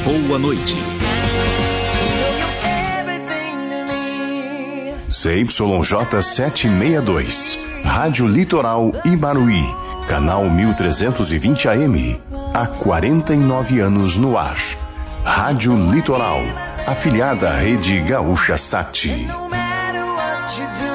boa noite. CYJ 762, Rádio Litoral Ibaruí, canal 1320 AM, há 49 anos no ar. Rádio Litoral, afiliada à Rede Gaúcha Sat. No matter what you do.